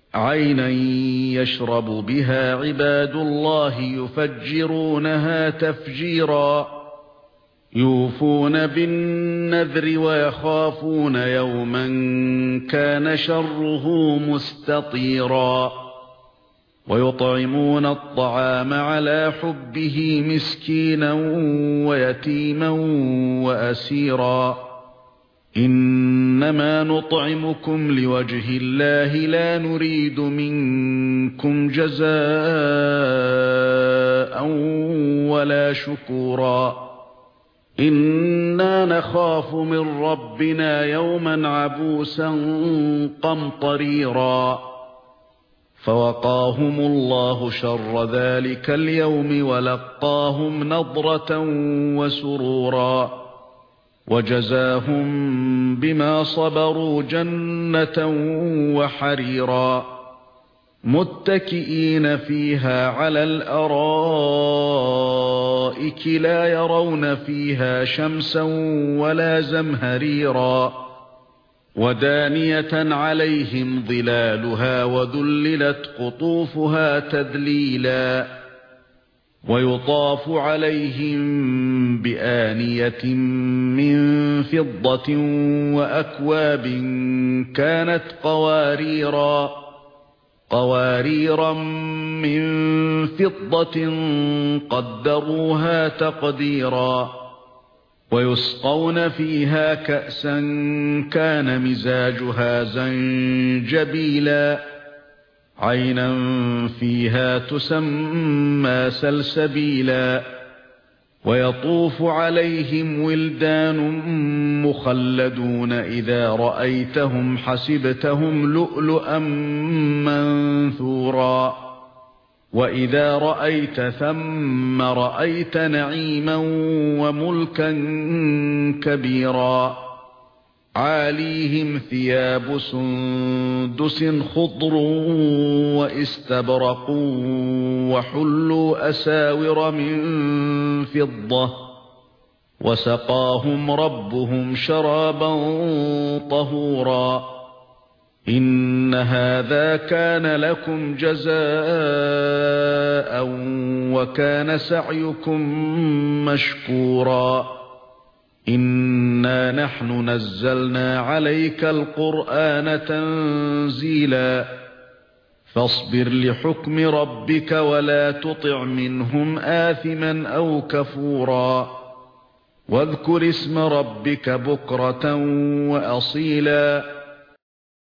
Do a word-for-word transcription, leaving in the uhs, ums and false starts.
عَيْنًا يَشْرَبُ بِهَا عِبَادُ اللَّهِ يُفَجِّرُونَهَا تَفْجِيرًا يُوفُونَ بِالنَّذْرِ وَيَخَافُونَ يَوْمًا كَانَ شَرُّهُ مُسْتَطِيرًا وَيُطْعِمُونَ الطَّعَامَ عَلَى حُبِّهِ مِسْكِينًا وَيَتِيمًا وَأَسِيرًا إِنَّمَا نُطْعِمُكُمْ لِوَجْهِ اللَّهِ لَا نُرِيدُ مِنكُمْ جَزَاءً وَلَا شُكُورًا إِنَّا نَخَافُ مِن رَّبِّنَا يَوْمًا عَبُوسًا قَمْطَرِيرًا فَوَقَاهُمُ اللَّهُ شَرَّ ذَلِكَ الْيَوْمِ وَلَقَّاهُمْ نَضْرَةً وَسُرُورًا وَجَزَاهُم بِمَا صَبَرُوا جَنَّةً وَحَرِيرًا مُتَّكِئِينَ فِيهَا عَلَى الْأَرَائِكِ لَا يَرَوْنَ فِيهَا شَمْسًا وَلَا زَمْهَرِيرًا وَدَانِيَةً عَلَيْهِمْ ظِلَالُهَا وَذُلِّلَتْ قُطُوفُهَا تَذْلِيلًا وَيُطَافُ عَلَيْهِمْ بِآنِيَةٍ مِّن فِضَّةٍ وَأَكْوَابٍ كَانَتْ قَوَارِيرَا قَوَارِيرَا مِّن فِضَّةٍ قَدَّرُوهَا تَقْدِيرًا وَيُسْقَوْنَ فِيهَا كَأْسًا كَانَ مِزَاجُهَا زَنجَبِيلًا عَيْنًا فِيهَا تُسَمَّى سَلْسَبِيلًا وَيَطُوفُ عَلَيْهِمْ وِلْدَانٌ مُخَلَّدُونَ إِذَا رَأَيْتَهُمْ حَسِبْتَهُمْ لُؤْلُؤًا مَّنثُورًا وَإِذَا رَأَيْتَ ثَمَّ رَأَيْتَ نَعِيمًا وَمُلْكًا كَبِيرًا عَالِيهِمْ ثِيَابُ سُندُسٍ خُضْرٌ وَإِسْتَبْرَقٌ وَحُلُّوا أَسَاوِرَ مِن فِضَّةٍ وَسَقَاهُمْ رَبُّهُمْ شَرَابًا طَهُورًا إِنَّ هَذَا كَانَ لَكُمْ جَزَاءً وَكَانَ سَعْيُكُمْ مَشْكُورًا إِنَّا نَحْنُ نَزَّلْنَا عَلَيْكَ الْقُرْآنَ تَنزِيلًا فاصبر لحكم ربك ولا تطع منهم آثما أو كفورا واذكر اسم ربك بكرة وأصيلا